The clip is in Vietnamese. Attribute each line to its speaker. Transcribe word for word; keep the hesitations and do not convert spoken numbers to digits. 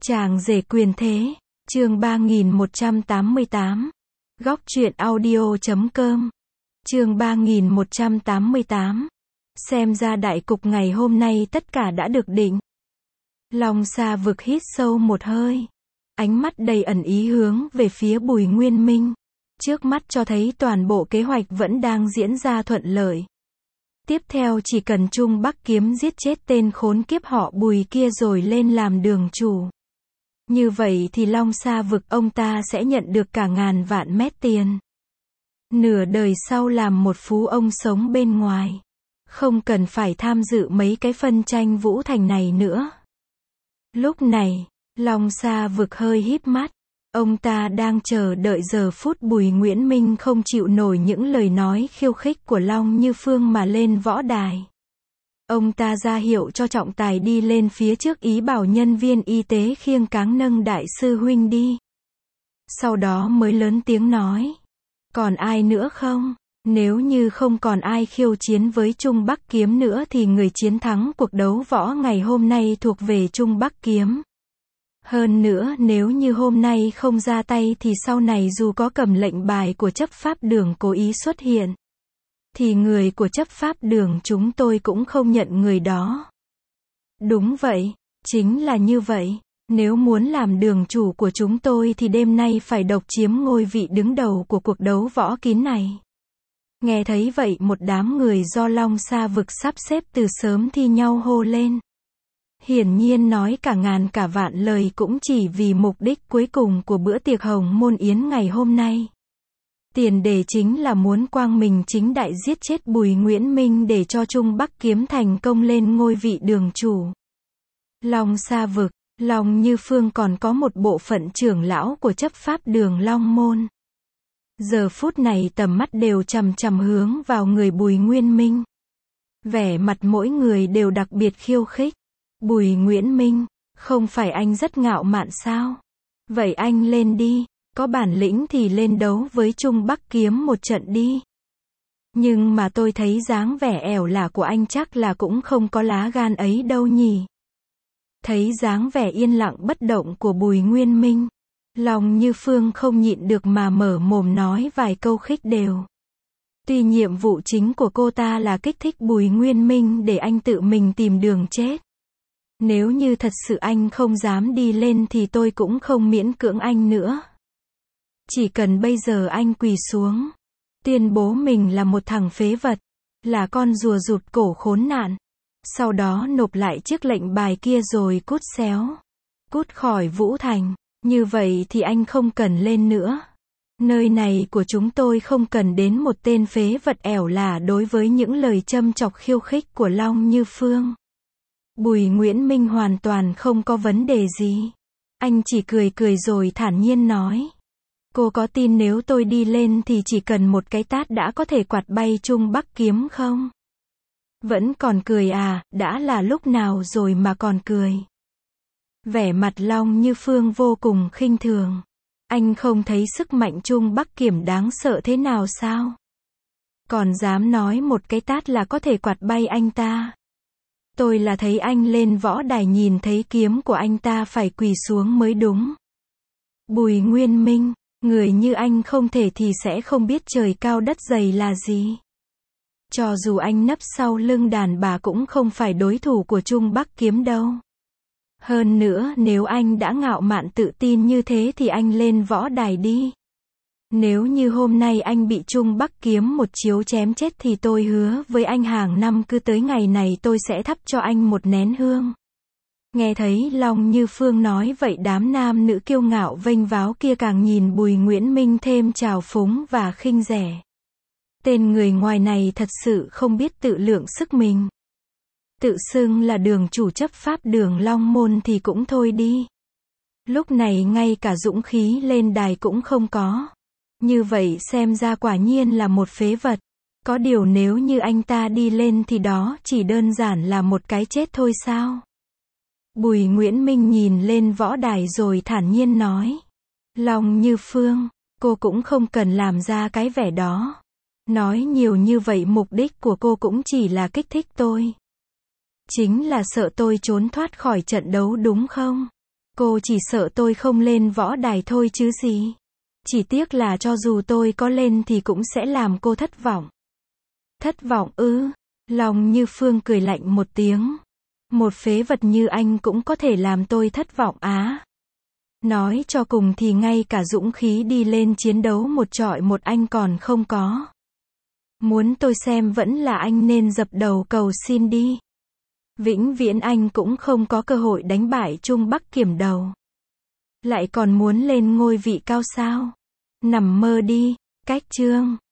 Speaker 1: Chàng rể quyền thế, chương ba nghìn một trăm tám mươi tám. Góc truyện audio chấm com. Chương ba nghìn một trăm tám mươi tám. Xem ra đại cục ngày hôm nay tất cả đã được định. Long Sa Vực hít sâu một hơi. Ánh mắt đầy ẩn ý hướng về phía Bùi Nguyên Minh. Trước mắt cho thấy toàn bộ kế hoạch vẫn đang diễn ra thuận lợi. Tiếp theo chỉ cần Trung Bắc Kiếm giết chết tên khốn kiếp họ Bùi kia rồi lên làm đường chủ. Như vậy thì Long Sa Vực ông ta sẽ nhận được cả ngàn vạn mét tiền. Nửa đời sau làm một phú ông sống bên ngoài. Không cần phải tham dự mấy cái phân tranh vũ thành này nữa. Lúc này, Long Sa Vực hơi híp mắt. Ông ta đang chờ đợi giờ phút Bùi Nguyễn Minh không chịu nổi những lời nói khiêu khích của Long Như Phương mà lên võ đài. Ông ta ra hiệu cho trọng tài đi lên phía trước, ý bảo nhân viên y tế khiêng cáng nâng đại sư huynh đi. Sau đó mới lớn tiếng nói. Còn ai nữa không? Nếu như không còn ai khiêu chiến với Trung Bắc Kiếm nữa thì người chiến thắng cuộc đấu võ ngày hôm nay thuộc về Trung Bắc Kiếm. Hơn nữa nếu như hôm nay không ra tay thì sau này dù có cầm lệnh bài của chấp pháp đường cố ý xuất hiện, thì người của chấp pháp đường chúng tôi cũng không nhận người đó. Đúng vậy, chính là như vậy. Nếu muốn làm đường chủ của chúng tôi thì đêm nay phải độc chiếm ngôi vị đứng đầu của cuộc đấu võ kín này. Nghe thấy vậy một đám người do Long Sa Vực sắp xếp từ sớm thi nhau hô lên. Hiển nhiên nói cả ngàn cả vạn lời cũng chỉ vì mục đích cuối cùng của bữa tiệc Hồng Môn Yến ngày hôm nay. Tiền đề chính là muốn quang minh chính đại giết chết Bùi Nguyễn Minh để cho Trung Bắc Kiếm thành công lên ngôi vị đường chủ. Long Sa Vực, Long Như Phương còn có một bộ phận trưởng lão của chấp pháp đường Long Môn. Giờ phút này tầm mắt đều chằm chằm hướng vào người Bùi Nguyên Minh. Vẻ mặt mỗi người đều đặc biệt khiêu khích. Bùi Nguyễn Minh, không phải anh rất ngạo mạn sao? Vậy anh lên đi, có bản lĩnh thì lên đấu với Trung Bắc Kiếm một trận đi. Nhưng mà tôi thấy dáng vẻ ẻo lả của anh chắc là cũng không có lá gan ấy đâu nhỉ. Thấy dáng vẻ yên lặng bất động của Bùi Nguyên Minh, Long Như Phương không nhịn được mà mở mồm nói vài câu khích đều. Tuy nhiệm vụ chính của cô ta là kích thích Bùi Nguyên Minh để anh tự mình tìm đường chết. Nếu như thật sự anh không dám đi lên thì tôi cũng không miễn cưỡng anh nữa. Chỉ cần bây giờ anh quỳ xuống, tuyên bố mình là một thằng phế vật, là con rùa rụt cổ khốn nạn, sau đó nộp lại chiếc lệnh bài kia rồi cút xéo, cút khỏi Vũ Thành, như vậy thì anh không cần lên nữa. Nơi này của chúng tôi không cần đến một tên phế vật ẻo lả đối với những lời châm chọc khiêu khích của Long Như Phương. Bùi Nguyễn Minh hoàn toàn không có vấn đề gì. Anh chỉ cười cười rồi thản nhiên nói. Cô có tin nếu tôi đi lên thì chỉ cần một cái tát đã có thể quạt bay Trung Bắc Kiếm không? Vẫn còn cười à, đã là lúc nào rồi mà còn cười. Vẻ mặt Long Như Phương vô cùng khinh thường. Anh không thấy sức mạnh Trung Bắc Kiếm đáng sợ thế nào sao? Còn dám nói một cái tát là có thể quạt bay anh ta. Tôi là thấy anh lên võ đài nhìn thấy kiếm của anh ta phải quỳ xuống mới đúng. Bùi Nguyên Minh, người như anh không thể thì sẽ không biết trời cao đất dày là gì. Cho dù anh nấp sau lưng đàn bà cũng không phải đối thủ của Trung Bắc Kiếm đâu. Hơn nữa nếu anh đã ngạo mạn tự tin như thế thì anh lên võ đài đi. Nếu như hôm nay anh bị Trung Bắc Kiếm một chiếu chém chết thì tôi hứa với anh hàng năm cứ tới ngày này tôi sẽ thắp cho anh một nén hương. Nghe thấy Long Như Phương nói vậy đám nam nữ kiêu ngạo vênh váo kia càng nhìn Bùi Nguyễn Minh thêm trào phúng và khinh rẻ. Tên người ngoài này thật sự không biết tự lượng sức mình. Tự xưng là đường chủ chấp pháp đường Long Môn thì cũng thôi đi. Lúc này ngay cả dũng khí lên đài cũng không có. Như vậy xem ra quả nhiên là một phế vật. Có điều nếu như anh ta đi lên thì đó chỉ đơn giản là một cái chết thôi sao? Bùi Nguyễn Minh nhìn lên võ đài rồi thản nhiên nói. Long Như Phương, cô cũng không cần làm ra cái vẻ đó. Nói nhiều như vậy mục đích của cô cũng chỉ là kích thích tôi. Chính là sợ tôi trốn thoát khỏi trận đấu đúng không? Cô chỉ sợ tôi không lên võ đài thôi chứ gì. Chỉ tiếc là cho dù tôi có lên thì cũng sẽ làm cô thất vọng. Thất vọng ư? Lòng Như Phương cười lạnh một tiếng. Một phế vật như anh cũng có thể làm tôi thất vọng á. Nói cho cùng thì ngay cả dũng khí đi lên chiến đấu một trọi một anh còn không có. Muốn tôi xem vẫn là anh nên dập đầu cầu xin đi. Vĩnh viễn anh cũng không có cơ hội đánh bại Trung Bắc Kiểm đầu. Lại còn muốn lên ngôi vị cao sao? Nằm mơ đi. Cách chương